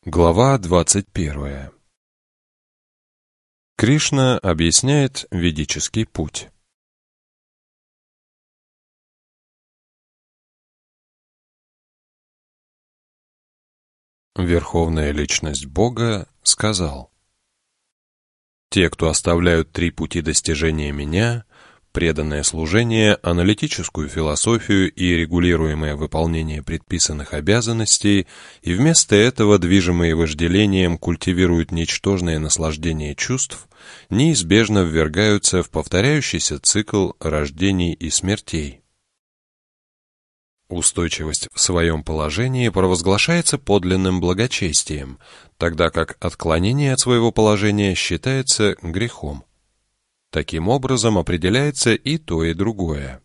Глава 21. Кришна объясняет ведический путь. Верховная Личность Бога сказал: «Те, кто оставляют три пути достижения Меня, преданное служение, аналитическую философию и регулируемое выполнение предписанных обязанностей, и вместо этого, движимые вожделением, культивируют ничтожное наслаждение чувств, неизбежно ввергаются в повторяющийся цикл рождений и смертей». Устойчивость в своем положении провозглашается подлинным благочестием, тогда как отклонение от своего положения считается грехом. Таким образом определяется и то, и другое.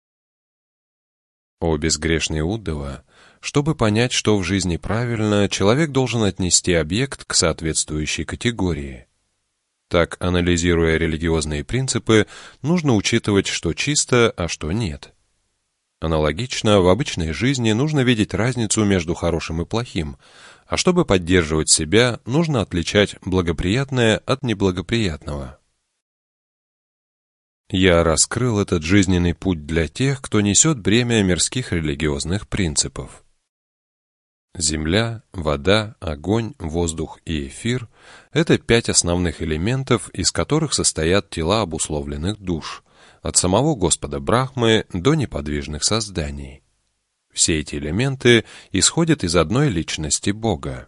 О безгрешный Уддава, чтобы понять, что в жизни правильно, человек должен отнести объект к соответствующей категории. Так, анализируя религиозные принципы, нужно учитывать, что чисто, а что нет. Аналогично, в обычной жизни нужно видеть разницу между хорошим и плохим, а чтобы поддерживать себя, нужно отличать благоприятное от неблагоприятного. Я раскрыл этот жизненный путь для тех, кто несет бремя мирских религиозных принципов. Земля, вода, огонь, воздух и эфир – это 5 основных элементов, из которых состоят тела обусловленных душ, от самого Господа Брахмы до неподвижных созданий. Все эти элементы исходят из одной личности Бога.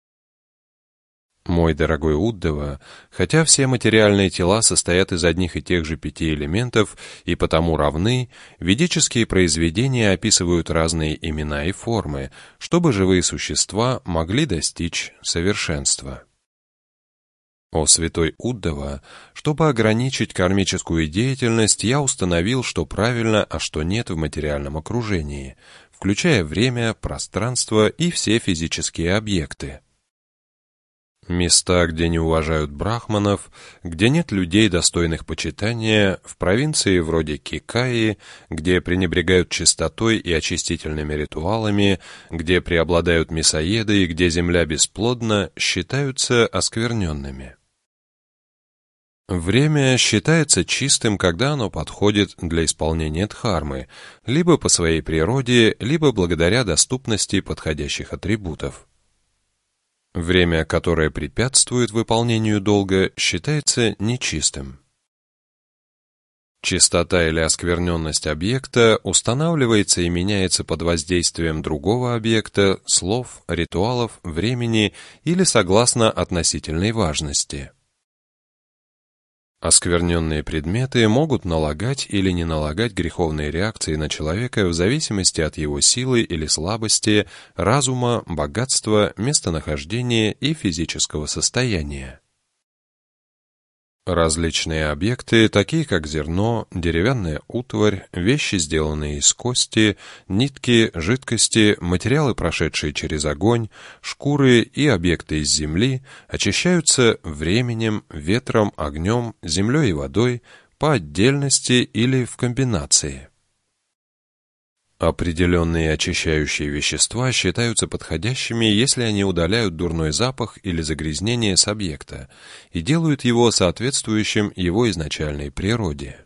Мой дорогой Уддава, хотя все материальные тела состоят из одних и тех же 5 элементов и потому равны, ведические произведения описывают разные имена и формы, чтобы живые существа могли достичь совершенства. О святой Уддава, чтобы ограничить кармическую деятельность, я установил, что правильно, а что нет в материальном окружении, включая время, пространство и все физические объекты. Места, где не уважают брахманов, где нет людей, достойных почитания, в провинции вроде Кикаи, где пренебрегают чистотой и очистительными ритуалами, где преобладают мясоеды и где земля бесплодна, считаются оскверненными. Время считается чистым, когда оно подходит для исполнения дхармы, либо по своей природе, либо благодаря доступности подходящих атрибутов. Время, которое препятствует выполнению долга, считается нечистым. Чистота или оскверненность объекта устанавливается и меняется под воздействием другого объекта, слов, ритуалов, времени или согласно относительной важности. Оскверненные предметы могут налагать или не налагать греховные реакции на человека в зависимости от его силы или слабости, разума, богатства, местонахождения и физического состояния. Различные объекты, такие как зерно, деревянная утварь, вещи, сделанные из кости, нитки, жидкости, материалы, прошедшие через огонь, шкуры и объекты из земли, очищаются временем, ветром, огнем, землей и водой по отдельности или в комбинации. Определенные очищающие вещества считаются подходящими, если они удаляют дурной запах или загрязнение с объекта и делают его соответствующим его изначальной природе.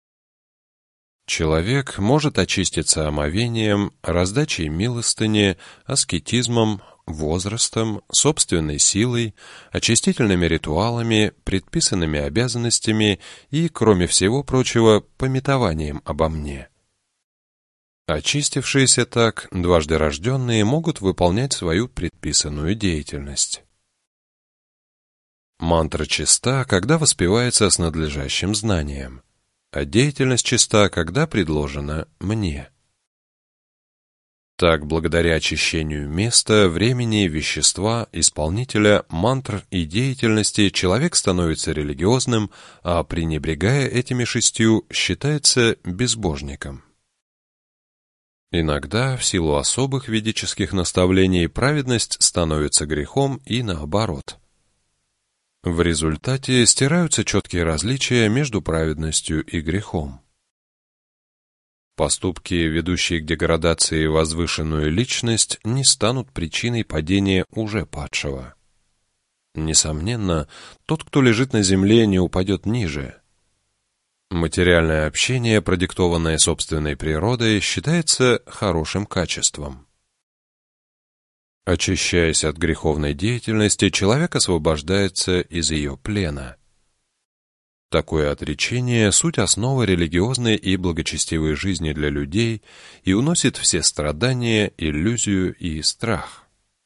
Человек может очиститься омовением, раздачей милостыни, аскетизмом, возрастом, собственной силой, очистительными ритуалами, предписанными обязанностями и, кроме всего прочего, памятованием обо мне. Очистившиеся так, дважды рожденные могут выполнять свою предписанную деятельность. Мантра чиста, когда воспевается с надлежащим знанием, а деятельность чиста, когда предложена мне. Так, благодаря очищению места, времени, вещества, исполнителя, мантр и деятельности, человек становится религиозным, а пренебрегая этими 6, считается безбожником. Иногда, в силу особых ведических наставлений, праведность становится грехом и наоборот. В результате стираются четкие различия между праведностью и грехом. Поступки, ведущие к деградации возвышенную личность, не станут причиной падения уже падшего. Несомненно, тот, кто лежит на земле, не упадет ниже. Материальное общение, продиктованное собственной природой, считается хорошим качеством. Очищаясь от греховной деятельности, человек освобождается из ее плена. Такое отречение – суть основы религиозной и благочестивой жизни для людей и уносит все страдания, иллюзию и страх.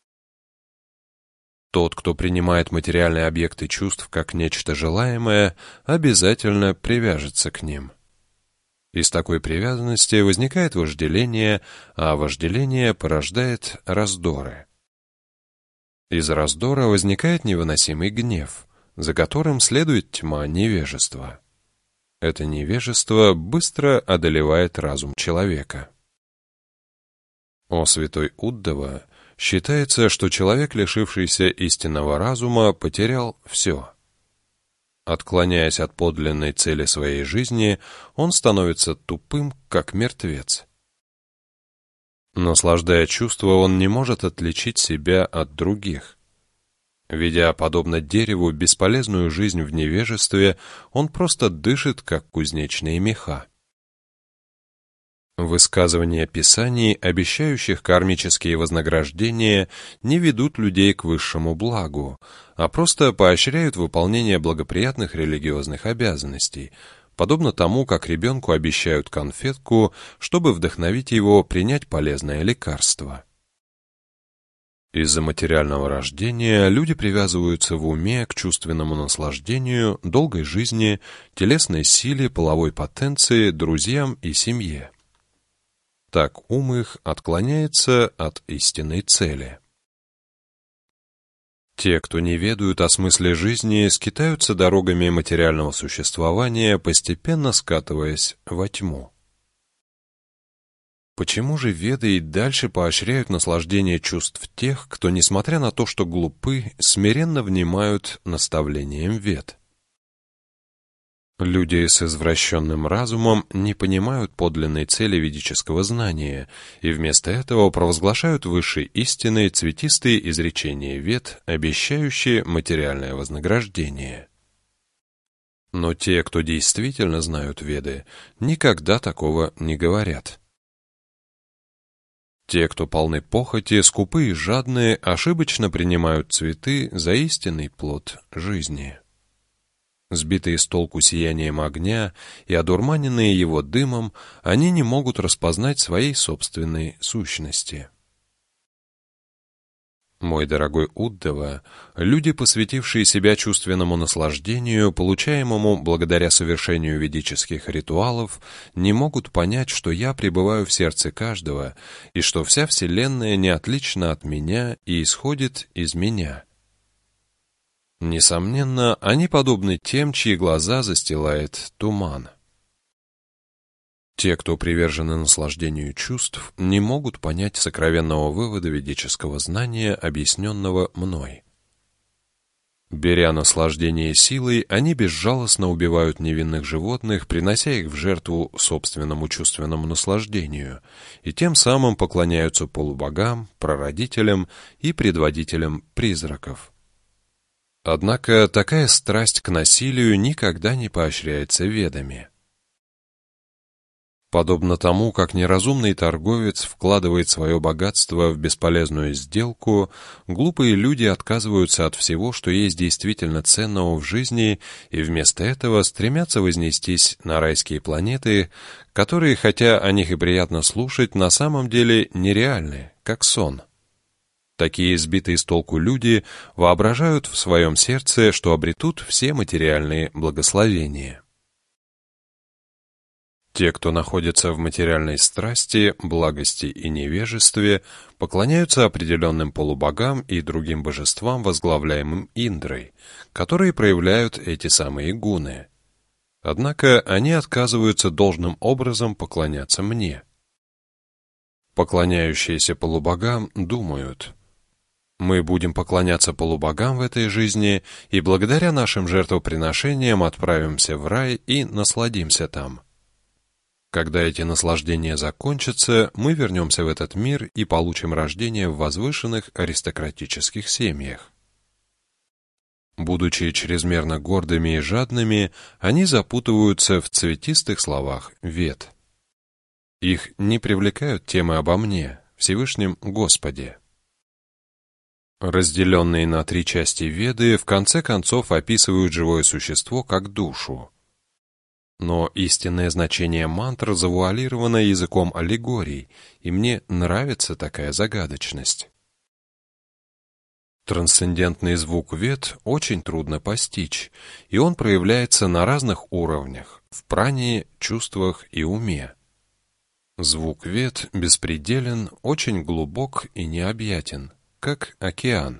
Тот, кто принимает материальные объекты чувств как нечто желаемое, обязательно привяжется к ним. Из такой привязанности возникает вожделение, а вожделение порождает раздоры. Из раздора возникает невыносимый гнев, за которым следует тьма невежества. Это невежество быстро одолевает разум человека. О святой Уддава, считается, что человек, лишившийся истинного разума, потерял все. Отклоняясь от подлинной цели своей жизни, он становится тупым, как мертвец. Наслаждая чувства, он не может отличить себя от других. Ведя, подобно дереву, бесполезную жизнь в невежестве, он просто дышит, как кузнечные меха. Высказывания Писаний, обещающих кармические вознаграждения, не ведут людей к высшему благу, а просто поощряют выполнение благоприятных религиозных обязанностей, подобно тому, как ребенку обещают конфетку, чтобы вдохновить его принять полезное лекарство. Из-за материального рождения люди привязываются в уме к чувственному наслаждению, долгой жизни, телесной силе, половой потенции, друзьям и семье. Так ум их отклоняется от истинной цели. Те, кто не ведают о смысле жизни, скитаются дорогами материального существования, постепенно скатываясь во тьму. Почему же Веды и дальше поощряют наслаждение чувств тех, кто, несмотря на то, что глупы, смиренно внимают наставлениям Вед? Люди с извращенным разумом не понимают подлинной цели ведического знания и вместо этого провозглашают высшей истиной цветистые изречения Вед, обещающие материальное вознаграждение. Но те, кто действительно знают Веды, никогда такого не говорят. Те, кто полны похоти, скупы и жадные, ошибочно принимают цветы за истинный плод жизни. Сбитые с толку сиянием огня и одурманенные его дымом, они не могут распознать своей собственной сущности. Мой дорогой Уддава, люди, посвятившие себя чувственному наслаждению, получаемому благодаря совершению ведических ритуалов, не могут понять, что я пребываю в сердце каждого, и что вся Вселенная не отлична от меня и исходит из меня. Несомненно, они подобны тем, чьи глаза застилает туман. Те, кто привержены наслаждению чувств, не могут понять сокровенного вывода ведического знания, объясненного мной. Беря наслаждение силой, они безжалостно убивают невинных животных, принося их в жертву собственному чувственному наслаждению, и тем самым поклоняются полубогам, прародителям и предводителям призраков. Однако такая страсть к насилию никогда не поощряется Ведами. Подобно тому, как неразумный торговец вкладывает свое богатство в бесполезную сделку, глупые люди отказываются от всего, что есть действительно ценного в жизни, и вместо этого стремятся вознестись на райские планеты, которые, хотя о них и приятно слушать, на самом деле нереальны, как сон. Такие сбитые с толку люди воображают в своем сердце, что обретут все материальные благословения. Те, кто находится в материальной страсти, благости и невежестве, поклоняются определенным полубогам и другим божествам, возглавляемым Индрой, которые проявляют эти самые гуны. Однако они отказываются должным образом поклоняться мне. Поклоняющиеся полубогам думают: мы будем поклоняться полубогам в этой жизни и благодаря нашим жертвоприношениям отправимся в рай и насладимся там. Когда эти наслаждения закончатся, мы вернемся в этот мир и получим рождение в возвышенных аристократических семьях. Будучи чрезмерно гордыми и жадными, они запутываются в цветистых словах Вед. Их не привлекают темы обо мне, Всевышнем Господе. Разделенные на 3 части Веды в конце концов описывают живое существо как душу. Но истинное значение мантр завуалировано языком аллегорий, и мне нравится такая загадочность. Трансцендентный звук Вед очень трудно постичь, и он проявляется на разных уровнях – в пране, чувствах и уме. Звук Вед беспределен, очень глубок и необъятен, как океан.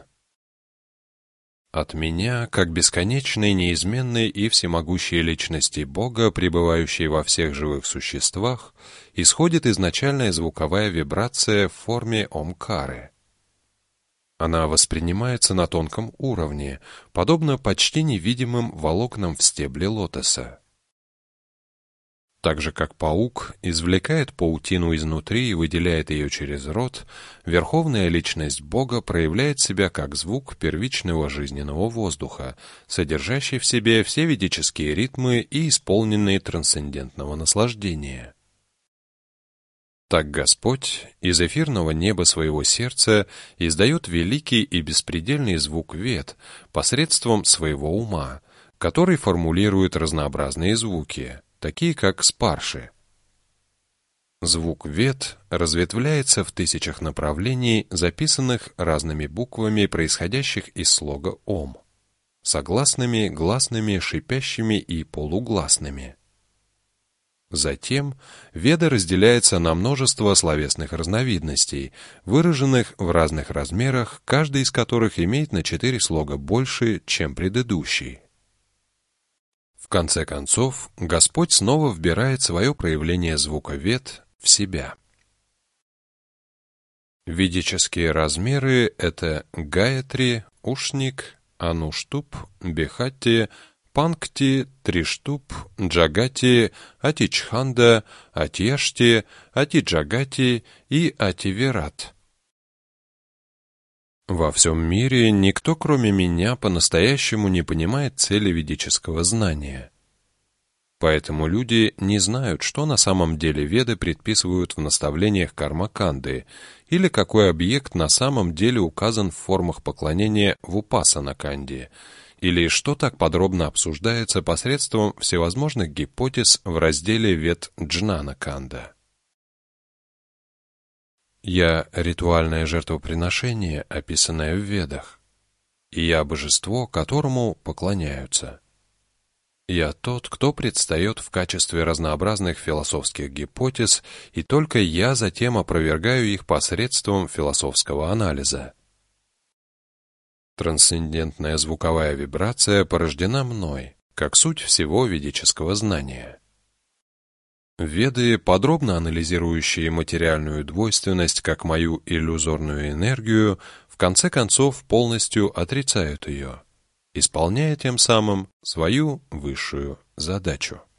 От меня, как бесконечной, неизменной и всемогущей личности Бога, пребывающей во всех живых существах, исходит изначальная звуковая вибрация в форме омкары. Она воспринимается на тонком уровне, подобно почти невидимым волокнам в стебле лотоса. Так же, как паук извлекает паутину изнутри и выделяет ее через рот, Верховная Личность Бога проявляет себя как звук первичного жизненного воздуха, содержащий в себе все ведические ритмы и исполненные трансцендентного наслаждения. Так Господь из эфирного неба своего сердца издает великий и беспредельный звук Вед посредством своего ума, который формулирует разнообразные звуки, такие как спарши. Звук Вед разветвляется в тысячах направлений, записанных разными буквами, происходящих из слога Ом, согласными, гласными, шипящими и полугласными. Затем Веда разделяется на множество словесных разновидностей, выраженных в разных размерах, каждый из которых имеет на 4 слога больше, чем предыдущий. В конце концов, Господь снова вбирает свое проявление звука Вед в себя. Ведические размеры — это Гаятри, Ушник, Ануштуб, Бехати, Панкти, Триштуб, Джагати, Атичханда, Атьяшти, Атиджагати и Ативират. Во всем мире никто, кроме меня, по-настоящему не понимает цели ведического знания. Поэтому люди не знают, что на самом деле Веды предписывают в наставлениях Карма-канды, или какой объект на самом деле указан в формах поклонения в Упасана-канде, или что так подробно обсуждается посредством всевозможных гипотез в разделе Вед Джнана-канда. Я — ритуальное жертвоприношение, описанное в Ведах, и я — божество, которому поклоняются. Я тот, кто предстает в качестве разнообразных философских гипотез, и только я затем опровергаю их посредством философского анализа. Трансцендентная звуковая вибрация порождена мной, как суть всего ведического знания. Веды, подробно анализирующие материальную двойственность как мою иллюзорную энергию, в конце концов полностью отрицают ее, исполняя тем самым свою высшую задачу.